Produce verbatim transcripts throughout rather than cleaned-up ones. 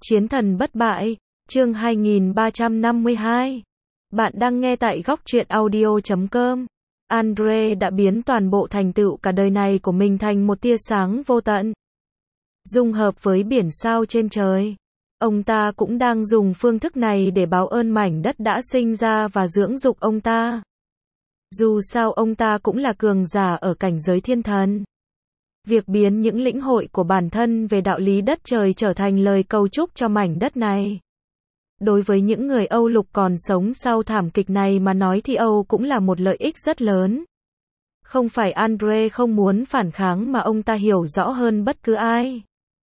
Chiến thần bất bại, chương hai nghìn ba trăm năm mươi hai. Bạn đang nghe tại góc truyện audio chấm com. Andre đã biến toàn bộ thành tựu cả đời này của mình thành một tia sáng vô tận, dung hợp với biển sao trên trời. Ông ta cũng đang dùng phương thức này để báo ơn mảnh đất đã sinh ra và dưỡng dục ông ta. Dù sao ông ta cũng là cường giả ở cảnh giới thiên thần. Việc biến những lĩnh hội của bản thân về đạo lý đất trời trở thành lời cầu chúc cho mảnh đất này. Đối với những người Âu Lục còn sống sau thảm kịch này mà nói thì Âu cũng là một lợi ích rất lớn. Không phải Andre không muốn phản kháng mà ông ta hiểu rõ hơn bất cứ ai.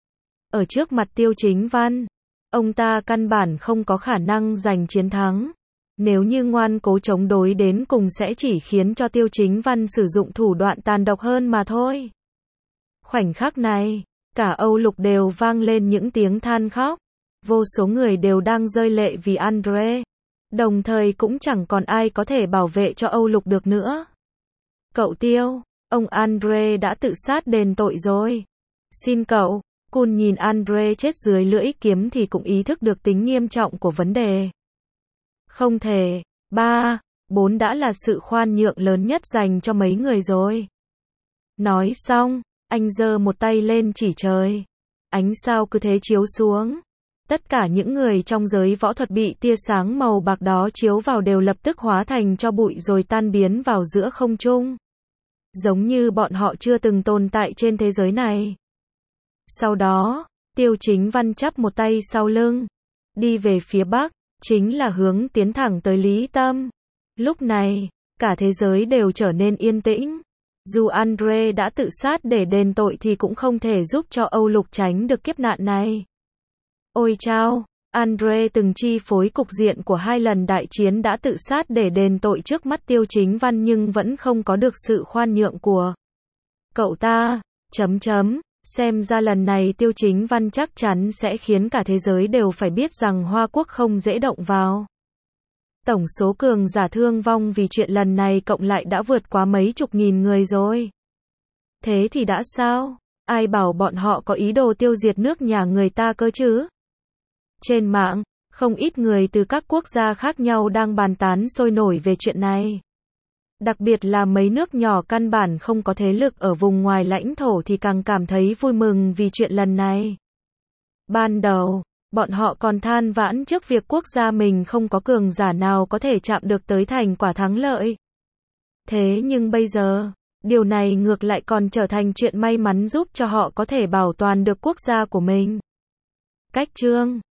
Ở trước mặt Tiêu Chính Văn, ông ta căn bản không có khả năng giành chiến thắng. Nếu như ngoan cố chống đối đến cùng sẽ chỉ khiến cho Tiêu Chính Văn sử dụng thủ đoạn tàn độc hơn mà thôi. Khoảnh khắc này, cả Âu Lục đều vang lên những tiếng than khóc. Vô số người đều đang rơi lệ vì Andre. Đồng thời cũng chẳng còn ai có thể bảo vệ cho Âu Lục được nữa. Cậu Tiêu, ông Andre đã tự sát đền tội rồi. Xin cậu. Kun nhìn Andre chết dưới lưỡi kiếm thì cũng ý thức được tính nghiêm trọng của vấn đề. Không thể. Ba, bốn đã là sự khoan nhượng lớn nhất dành cho mấy người rồi. Nói xong, anh giơ một tay lên chỉ trời. Ánh sao cứ thế chiếu xuống. Tất cả những người trong giới võ thuật bị tia sáng màu bạc đó chiếu vào đều lập tức hóa thành tro bụi rồi tan biến vào giữa không trung. Giống như bọn họ chưa từng tồn tại trên thế giới này. Sau đó, Tiêu Chính Văn chắp một tay sau lưng, đi về phía bắc, chính là hướng tiến thẳng tới Lý Tâm. Lúc này, cả thế giới đều trở nên yên tĩnh. Dù Andre đã tự sát để đền tội thì cũng không thể giúp cho Âu Lục tránh được kiếp nạn này. Ôi chao, Andre từng chi phối cục diện của hai lần đại chiến đã tự sát để đền tội trước mắt Tiêu Chính Văn nhưng vẫn không có được sự khoan nhượng của cậu ta. Chấm chấm, xem ra lần này Tiêu Chính Văn chắc chắn sẽ khiến cả thế giới đều phải biết rằng Hoa Quốc không dễ động vào. Tổng số cường giả thương vong vì chuyện lần này cộng lại đã vượt quá mấy chục nghìn người rồi. Thế thì đã sao? Ai bảo bọn họ có ý đồ tiêu diệt nước nhà người ta cơ chứ? Trên mạng, không ít người từ các quốc gia khác nhau đang bàn tán sôi nổi về chuyện này. Đặc biệt là mấy nước nhỏ căn bản không có thế lực ở vùng ngoài lãnh thổ thì càng cảm thấy vui mừng vì chuyện lần này. Ban đầu, bọn họ còn than vãn trước việc quốc gia mình không có cường giả nào có thể chạm được tới thành quả thắng lợi. Thế nhưng bây giờ, điều này ngược lại còn trở thành chuyện may mắn giúp cho họ có thể bảo toàn được quốc gia của mình. Cách chương